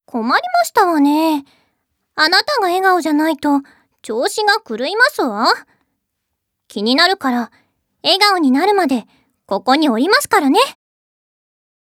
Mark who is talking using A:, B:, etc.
A: 困りましたわね。あなたが笑顔じゃないと調子が狂いますわ。気になるから笑顔になるまでここにおりますからね。